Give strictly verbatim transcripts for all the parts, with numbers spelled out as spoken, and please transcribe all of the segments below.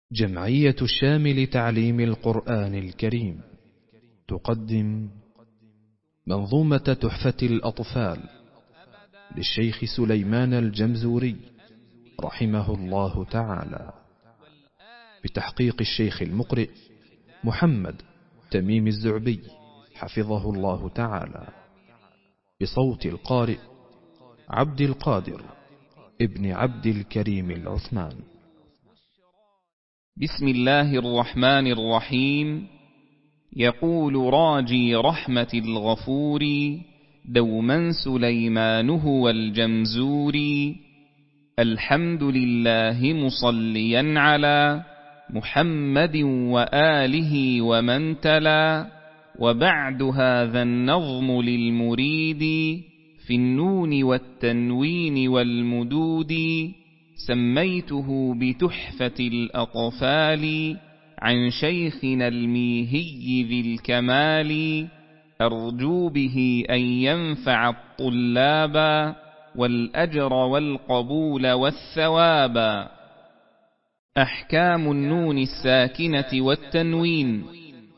جمعية الشام لتعليم القرآن الكريم تقدم منظومة تحفة الأطفال للشيخ سليمان الجمزوري رحمه الله تعالى، بتحقيق الشيخ المقرئ محمد تميم الزعبي حفظه الله تعالى، بصوت القارئ عبد القادر ابن عبد الكريم العثمان. بسم الله الرحمن الرحيم. يقول راجي رحمة الغفور دوما سليمان هو الجمزوري: الحمد لله مصليا على محمد وآله ومن تلا. وبعد هذا النظم للمريد في النون والتنوين والمدود، سميته بتحفة الأطفال عن شيخنا الميهي ذي الكمال، أرجو به أن ينفع الطلاب والأجر والقبول والثواب. أحكام النون الساكنة والتنوين: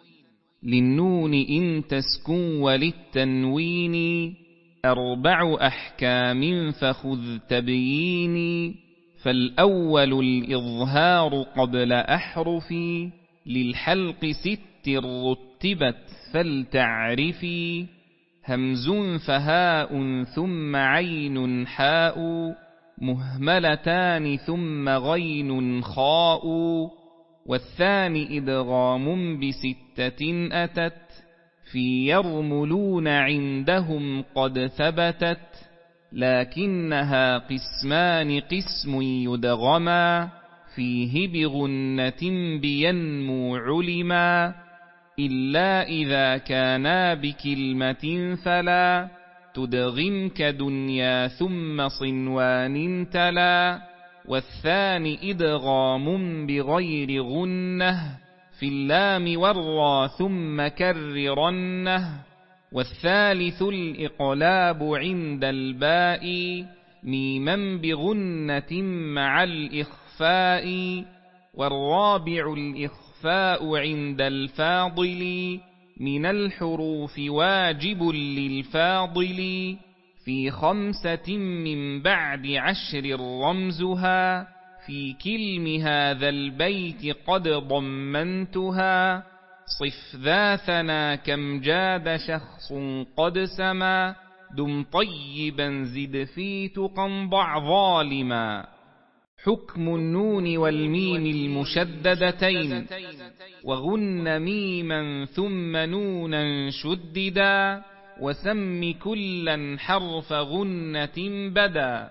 للنون إن تسكن وللتنوين أربع أحكام فخذ تبييني. فالأول الإظهار قبل أحرف، للحلق ست رتبت فلتعرفي. همز فهاء ثم عين حاء، مهملتان ثم غين خاء. والثاني إدغام بستة أتت، في يرملون عندهم قد ثبتت. لكنها قسمان: قسم يدغما فيه بغنة بينمو علما، إلا إذا كانا بكلمة فلا تدغم كدنيا ثم صنوان تلا. والثاني إدغام بغير غنة في اللام والراء ثم كررنه. والثالث الإقلاب عند الباء ميما بغنة مع الإخفاء. والرابع الإخفاء عند الفاضل من الحروف واجب للفاضل. في خمسة من بعد عشر رمزها، في كلم هذا البيت قد ضمنتها. صف ذا ثنا كم جاد شخص قد سما، دم طيبا زد في تقى ضع ظالما. حكم النون والميم المشددتين، وغن ميما ثم نونا شددا، وسم كلا حرف غنة بدا.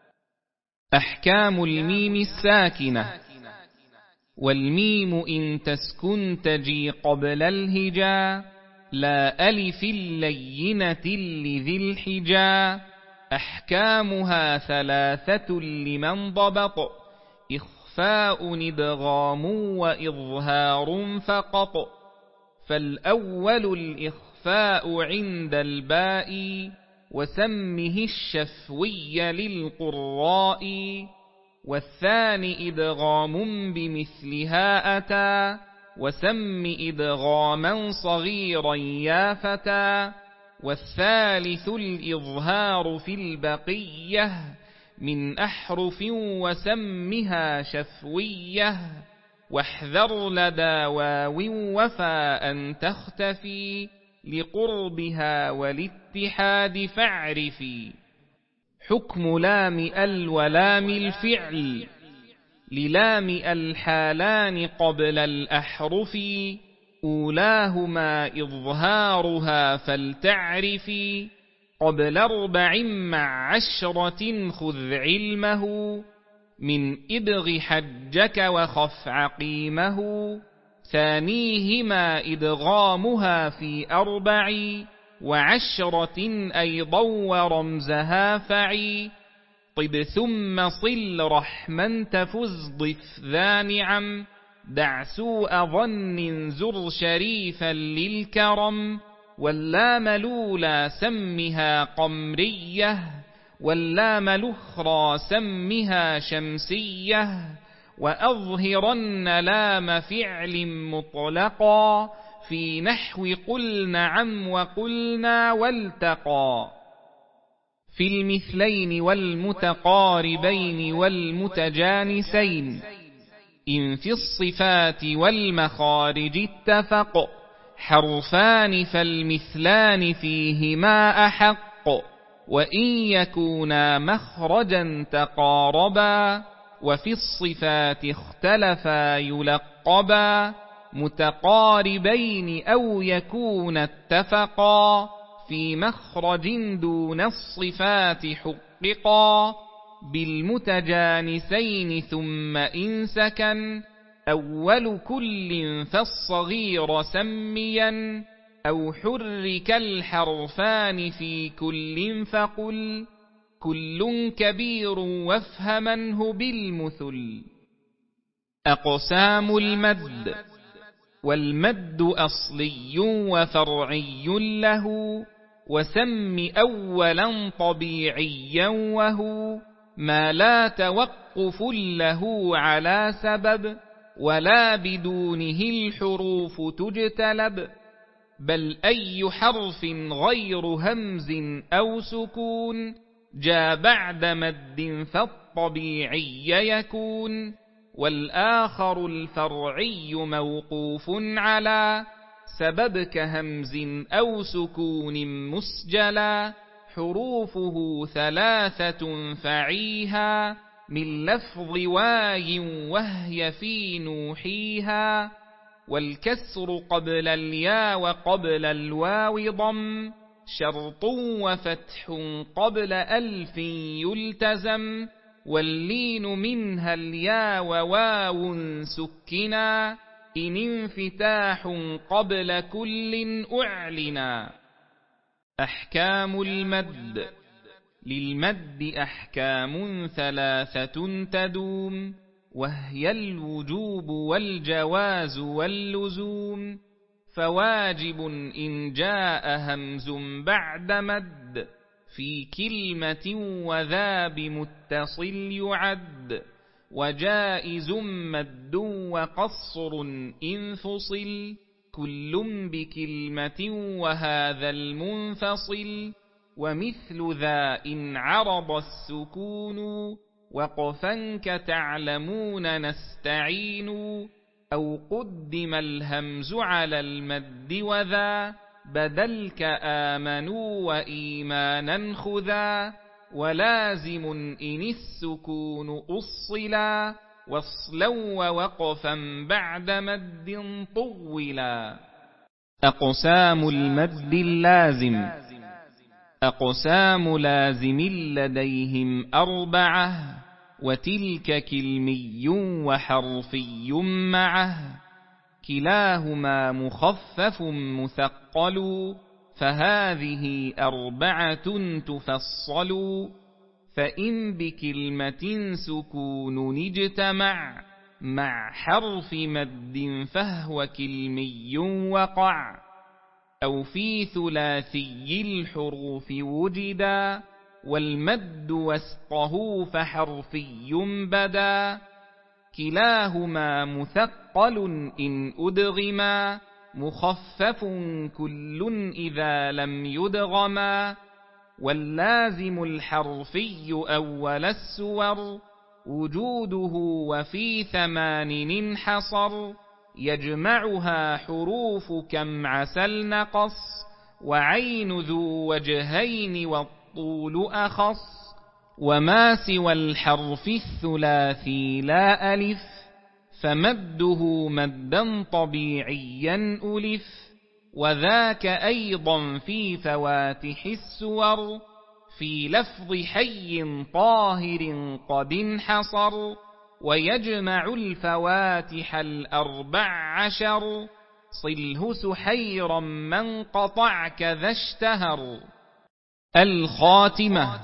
أحكام الميم الساكنة: والميم إن تسكن تجي قبل الهجا، لا ألف اللينة لذي الحجا. أحكامها ثلاثة لمن ضبط، إخفاء إدغام وإظهار فقط. فالأول الإخفاء عند الباء، وسمه الشفوي للقراء. والثاني إدغام بمثلها أتى، وسم إدغاما صغيرا يا فتى. والثالث الإظهار في البقية من أحرف، وسمها شفوية. واحذر لدى واو وفاء تختفي، لقربها والاتحاد فاعرفي. حكم لام ال ولام الفعل: للام الحالان قبل الأحرف، أولاهما إظهارها فلتعرفي. قبل أربع مع عشرة خذ علمه، من إبغ حجك وخف عقيمه. ثانيهما إدغامها في أربع، وعشرة أيضا ورمزها فعي. طب ثم صل رحما تفز ضف ذا نعم، دع سوء ظن زر شريفا للكرم. واللام الأولى سمها قمرية، واللام الأخرى سمها شمسية. وأظهرن لام فعل مطلقا في نحو قل نعم وقلنا والتقى. في المثلين والمتقاربين والمتجانسين إن في الصفات والمخارج اتفق حرفان فالمثلان فيهما أحق. وإن يكونا مخرجا تقاربا وفي الصفات اختلفا يلقبا متقاربين أو يكون اتفقا في مخرج دون الصفات حققا بالمتجانسين ثم إن سكن أول كل فالصغير سميا أو حرك الحرفان في كل فقل كل كبير وافهمنه بالمثل. أقسام المد. والمد أصلي وفرعي له وسم أولا طبيعيا وهو ما لا توقف له على سبب ولا بدونه الحروف تجتلب بل أي حرف غير همز أو سكون جاء بعد مد فالطبيعي يكون. والآخر الفرعي موقوف على سبب كهمز أو سكون مسجلا حروفه ثلاثة فعيها من لفظ واي وهي في نوحيها. والكسر قبل الياء وقبل الواو ضم شرط وفتح قبل ألف يلتزم. واللين منها الياء وواو سكنا إن انفتاح قبل كل أعلنا. أحكام المد. للمد أحكام ثلاثة تدوم وهي الوجوب والجواز واللزوم. فواجب إن جاء همز بعد مد في كلمة وذا بمتصل يعد. وجائز مد وقصر إن فصل كل بكلمة وهذا المنفصل. ومثل ذا إن عرض السكون وقفا كتعلمون نستعين أو قدم الهمز على المد وذا بدل كآمنوا وإيمانا خذا. ولازم إن السكون أصلا وصلا ووقفا بعد مد طولا. أقسام المد اللازم. أقسام لازم لديهم أربعة وتلك كلمي وحرفي معه. كلاهما مخفف مثقل فهذه أربعة تفصل. فإن بكلمة سكون اجتمع مع حرف مد فهو كلمي وقع. أو في ثلاثي الحروف وجدا والمد وسطه فحرفي بدا. كلاهما مثقل إن أدغما مخفف كل إذا لم يدغما. واللازم الحرفي أول السور وجوده وفي ثمان انحصر. يجمعها حروف كم عسل نقص وعين ذو وجهين والطول أخص. وما سوى الحرف الثلاثي لا ألف فمده مدا طبيعيا ألف. وذاك أيضا في فواتح السور في لفظ حي طاهر قد انحصر. ويجمع الفواتح الأربع عشر صله سحيرا من قطع كذا اشتهر. الخاتمة.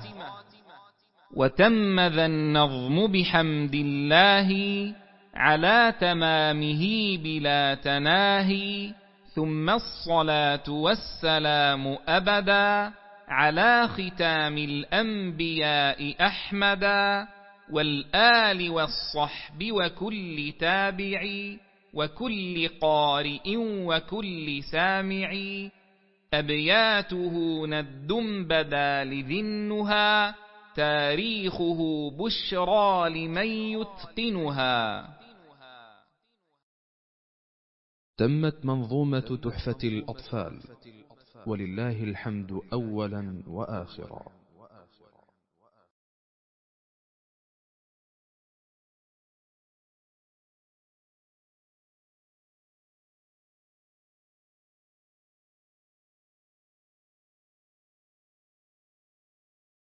وتم ذا النظم بحمد الله على تمامه بلا تناهي. ثم الصلاة والسلام أبدا على ختام الأنبياء أحمدا. والآل والصحب وكل تابع وكل قارئ وكل سامع. أبياته ند بدا لذي النهى تاريخه بشرى لمن يتقنها. تمت منظومة تحفة الأطفال، ولله الحمد أولا وآخرا.